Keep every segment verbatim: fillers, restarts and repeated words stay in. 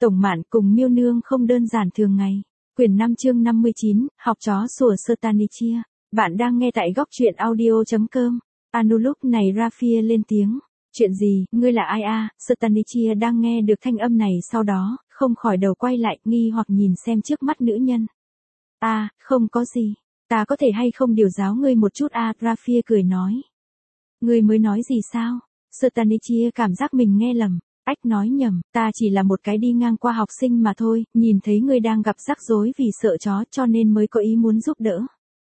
Tổng Mạn cùng Miêu Nương không đơn giản thường ngày. Quyển năm chương năm mươi chín, học chó sủa Sternichia. Bạn đang nghe tại góc truyện audio chấm com. Anu lúc này Rafia lên tiếng. Chuyện gì, ngươi là ai a? Sternichia đang nghe được thanh âm này sau đó, không khỏi đầu quay lại, nghi hoặc nhìn xem trước mắt nữ nhân. À, không có gì. Ta có thể hay không điều giáo ngươi một chút a? Rafia cười nói. Ngươi mới nói gì sao? Sternichia cảm giác mình nghe lầm. Ách nói nhầm, ta chỉ là một cái đi ngang qua học sinh mà thôi, nhìn thấy ngươi đang gặp rắc rối vì sợ chó cho nên mới có ý muốn giúp đỡ.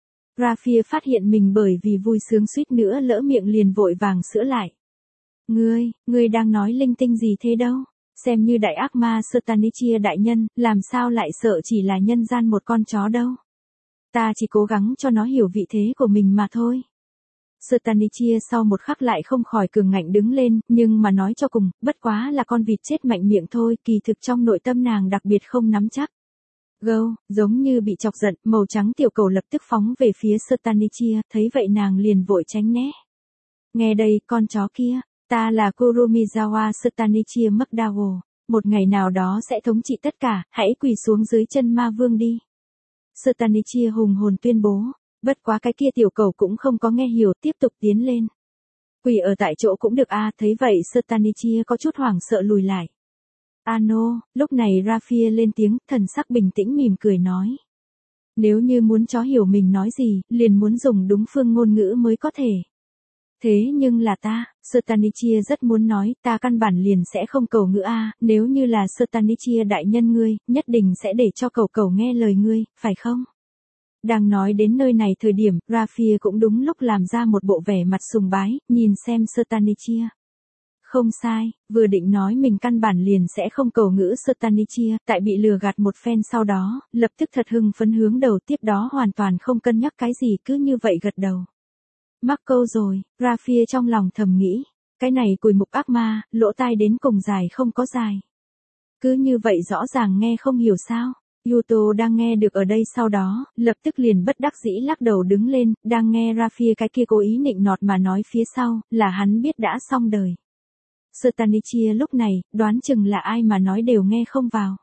Rafia phát hiện mình bởi vì vui sướng suýt nữa lỡ miệng liền vội vàng sửa lại. Ngươi, ngươi đang nói linh tinh gì thế đâu? Xem như đại ác ma Sternichia đại nhân, làm sao lại sợ chỉ là nhân gian một con chó đâu? Ta chỉ cố gắng cho nó hiểu vị thế của mình mà thôi. Sternichia sau một khắc lại không khỏi cường ngạnh đứng lên, nhưng mà nói cho cùng, bất quá là con vịt chết mạnh miệng thôi, kỳ thực trong nội tâm nàng đặc biệt không nắm chắc. Gâu, giống như bị chọc giận, màu trắng tiểu cầu lập tức phóng về phía Sternichia, thấy vậy nàng liền vội tránh né. Nghe đây, con chó kia, ta là Kurumizawa Sternichia McDowell, một ngày nào đó sẽ thống trị tất cả, hãy quỳ xuống dưới chân ma vương đi. Sternichia hùng hồn tuyên bố. Bất quá cái kia tiểu cầu cũng không có nghe hiểu, tiếp tục tiến lên. Quỳ ở tại chỗ cũng được a, thấy vậy Sternichia có chút hoảng sợ lùi lại. Ano, lúc này Rafia lên tiếng, thần sắc bình tĩnh mỉm cười nói. Nếu như muốn chó hiểu mình nói gì, liền muốn dùng đúng phương ngôn ngữ mới có thể. Thế nhưng là ta, Sternichia rất muốn nói, ta căn bản liền sẽ không cầu ngữ a, nếu như là Sternichia đại nhân ngươi, nhất định sẽ để cho cầu cầu nghe lời ngươi, phải không? Đang nói đến nơi này thời điểm, Rafia cũng đúng lúc làm ra một bộ vẻ mặt sùng bái, nhìn xem Sternichia. Không sai, vừa định nói mình căn bản liền sẽ không cầu ngữ Sternichia, tại bị lừa gạt một phen sau đó, lập tức thật hưng phấn hướng đầu tiếp đó hoàn toàn không cân nhắc cái gì cứ như vậy gật đầu. Mắc câu rồi, Rafia trong lòng thầm nghĩ, cái này cùi mục ác ma, lỗ tai đến cùng dài không có dài. Cứ như vậy rõ ràng nghe không hiểu sao. Yuto đang nghe được ở đây sau đó, lập tức liền bất đắc dĩ lắc đầu đứng lên, đang nghe Rafia cái kia cố ý nịnh nọt mà nói phía sau, là hắn biết đã xong đời. Sternichia lúc này, đoán chừng là ai mà nói đều nghe không vào.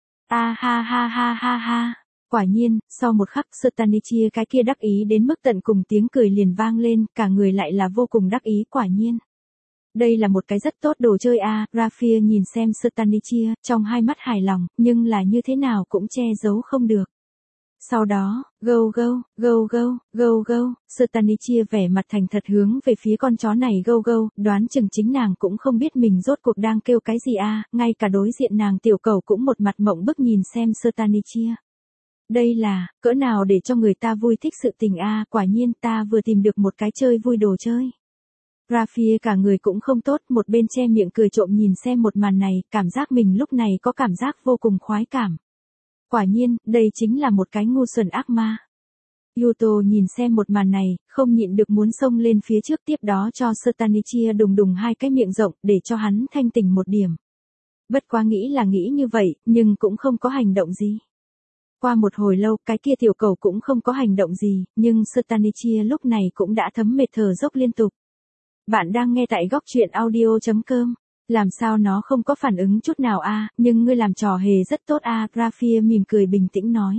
A ha ha ha ha ha. Quả nhiên, sau một khắc Sternichia cái kia đắc ý đến mức tận cùng tiếng cười liền vang lên, cả người lại là vô cùng đắc ý quả nhiên. Đây là một cái rất tốt đồ chơi a, à, Rafia nhìn xem Sternichia, trong hai mắt hài lòng, nhưng là như thế nào cũng che giấu không được. Sau đó, gâu gâu, gâu gâu, gâu gâu, Sternichia vẻ mặt thành thật hướng về phía con chó này gâu gâu, đoán chừng chính nàng cũng không biết mình rốt cuộc đang kêu cái gì a, à, ngay cả đối diện nàng tiểu cầu cũng một mặt mộng bức nhìn xem Sternichia. Đây là, cỡ nào để cho người ta vui thích sự tình a, à, quả nhiên ta vừa tìm được một cái chơi vui đồ chơi. Rafia cả người cũng không tốt, một bên che miệng cười trộm nhìn xem một màn này, cảm giác mình lúc này có cảm giác vô cùng khoái cảm. Quả nhiên, đây chính là một cái ngu xuẩn ác ma. Yuto nhìn xem một màn này, không nhịn được muốn xông lên phía trước tiếp đó cho Sternichia đùng đùng hai cái miệng rộng để cho hắn thanh tỉnh một điểm. Bất quá nghĩ là nghĩ như vậy, nhưng cũng không có hành động gì. Qua một hồi lâu, cái kia tiểu cầu cũng không có hành động gì, nhưng Sternichia lúc này cũng đã thấm mệt thở dốc liên tục. Bạn đang nghe tại góc truyện audio chấm com. Làm sao nó không có phản ứng chút nào a, à, nhưng ngươi làm trò hề rất tốt a, à, Rafia mỉm cười bình tĩnh nói.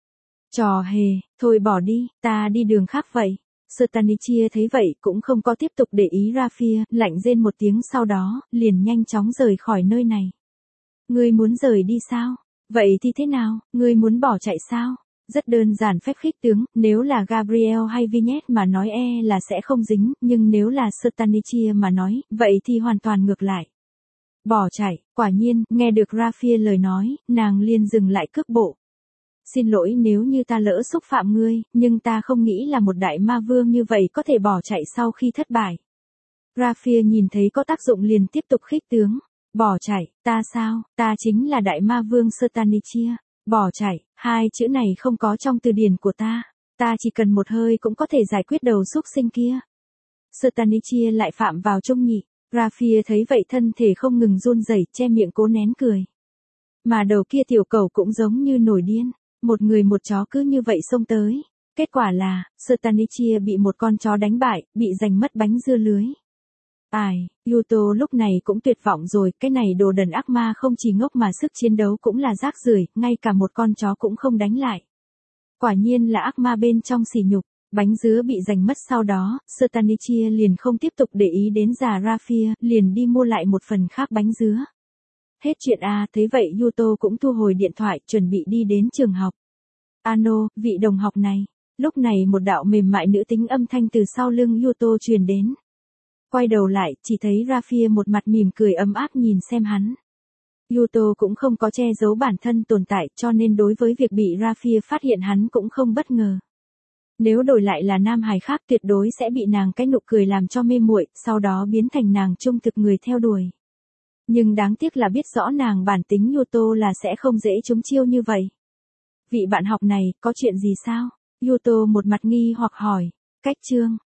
Trò hề, thôi bỏ đi, ta đi đường khác vậy. Sternichia thấy vậy cũng không có tiếp tục để ý Rafia, lạnh rên một tiếng sau đó, liền nhanh chóng rời khỏi nơi này. Ngươi muốn rời đi sao? Vậy thì thế nào, ngươi muốn bỏ chạy sao? Rất đơn giản phép khích tướng, nếu là Gabriel hay Vignette mà nói e là sẽ không dính, nhưng nếu là Sternichia mà nói, vậy thì hoàn toàn ngược lại. Bỏ chạy, quả nhiên, nghe được Rafia lời nói, nàng liền dừng lại cước bộ. Xin lỗi nếu như ta lỡ xúc phạm ngươi, nhưng ta không nghĩ là một đại ma vương như vậy có thể bỏ chạy sau khi thất bại. Rafia nhìn thấy có tác dụng liền tiếp tục khích tướng. Bỏ chạy, ta sao, ta chính là đại ma vương Sternichia. Bỏ chạy, hai chữ này không có trong từ điển của ta. Ta chỉ cần một hơi cũng có thể giải quyết đầu xúc sinh kia. Sternichia lại phạm vào trung nhị. Rafia thấy vậy thân thể không ngừng run rẩy, che miệng cố nén cười. Mà đầu kia tiểu cầu cũng giống như nổi điên. Một người một chó cứ như vậy xông tới. Kết quả là, Sternichia bị một con chó đánh bại, bị giành mất bánh dưa lưới. Ai, Yuto lúc này cũng tuyệt vọng rồi, cái này đồ đần ác ma không chỉ ngốc mà sức chiến đấu cũng là rác rưởi, ngay cả một con chó cũng không đánh lại. Quả nhiên là ác ma bên trong sỉ nhục. Bánh dứa bị giành mất sau đó, Sternichia liền không tiếp tục để ý đến già Raphia, liền đi mua lại một phần khác bánh dứa. Hết chuyện à, thế vậy Yuto cũng thu hồi điện thoại, chuẩn bị đi đến trường học. Ano, vị đồng học này. Lúc này một đạo mềm mại nữ tính âm thanh từ sau lưng Yuto truyền đến. Quay đầu lại, chỉ thấy Raphia một mặt mỉm cười ấm áp nhìn xem hắn. Yuto cũng không có che giấu bản thân tồn tại, cho nên đối với việc bị Raphia phát hiện hắn cũng không bất ngờ. Nếu đổi lại là nam hài khác tuyệt đối sẽ bị nàng cái nụ cười làm cho mê muội, sau đó biến thành nàng trung thực người theo đuổi. Nhưng đáng tiếc là biết rõ nàng bản tính Yuto là sẽ không dễ trúng chiêu như vậy. Vị bạn học này, có chuyện gì sao? Yuto một mặt nghi hoặc hỏi. Cách chương.